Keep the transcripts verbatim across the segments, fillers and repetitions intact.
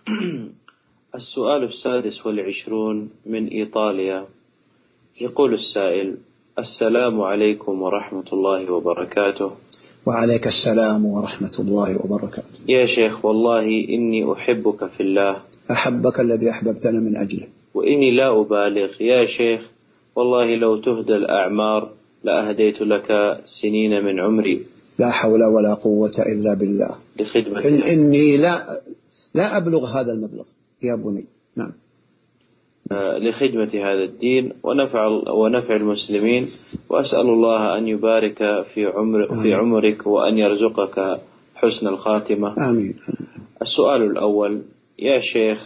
السؤال السادس والعشرون من إيطاليا. يقول السائل: السلام عليكم ورحمة الله وبركاته. وعليك السلام ورحمة الله وبركاته. يا شيخ، والله إني أحبك في الله. أحبك الذي أحببتنا من أجله. وإني لا أبالغ يا شيخ، والله لو تهدى الأعمار لأهديت لك سنين من عمري. لا حول ولا قوة إلا بالله. لخدمة إن إني لا لا أبلغ هذا المبلغ يا بني. نعم. لخدمة هذا الدين ونفع ونفع المسلمين، وأسأل الله أن يبارك في عمر في عمرك وأن يرزقك حسن الخاتمة. آمين. السؤال الأول: يا شيخ،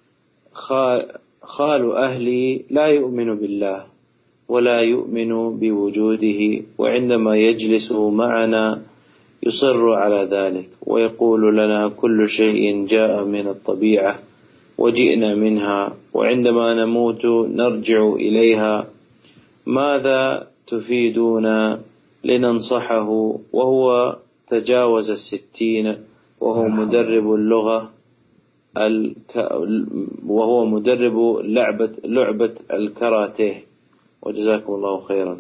خال أهلي لا يؤمن بالله ولا يؤمن بوجوده، وعندما يجلس معنا يصر على ذلك ويقول لنا كل شيء جاء من الطبيعة وجئنا منها، وعندما نموت نرجع إليها. ماذا تفيدون لننصحه وهو تجاوز الستين وهو مدرب اللغة الك... وهو مدرب لعبة لعبة الكاراتيه؟ وجزاكم الله خيرا.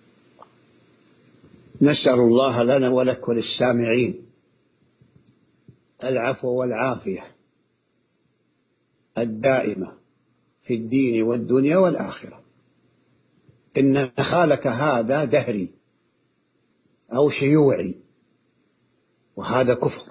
نسأل الله لنا ولك وللسامعين العفو والعافية الدائمة في الدين والدنيا والآخرة. إن خالك هذا دهري أو شيوعي، وهذا كفر.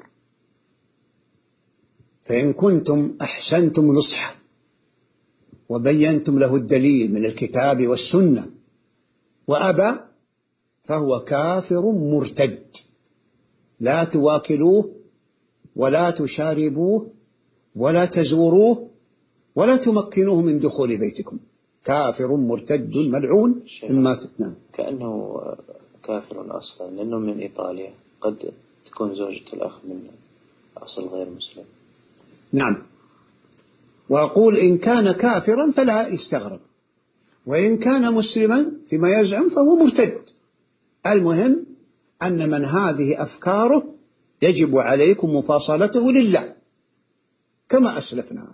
فإن كنتم أحسنتم نصحه وبينتم له الدليل من الكتاب والسنة وأبى، فهو كافر مرتد. لا تواكلوه ولا تشاربوه ولا تزوروه ولا تمكنوه من دخول بيتكم. كافر مرتد ملعون. إما نعم. كأنه كافر أصلا لأنه من إيطاليا، قد تكون زوجة الأخ من أصل غير مسلم. نعم. وأقول إن كان كافرا فلا يستغرب، وإن كان مسلما فيما يزعم فهو مرتد. المهم أن من هذه أفكاره يجب عليكم مفاصلته لله كما أسلفنا.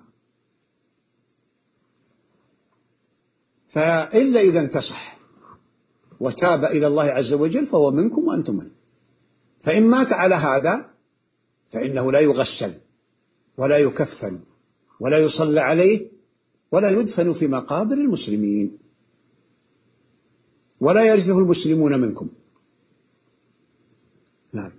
فإلا إذا انتصح وتاب إلى الله عز وجل فهو منكم وأنتم منه. فإن مات على هذا فإنه لا يغسل ولا يكفن ولا يصلى عليه ولا يدفن في مقابر المسلمين ولا يرثه المسلمون منكم. نعم.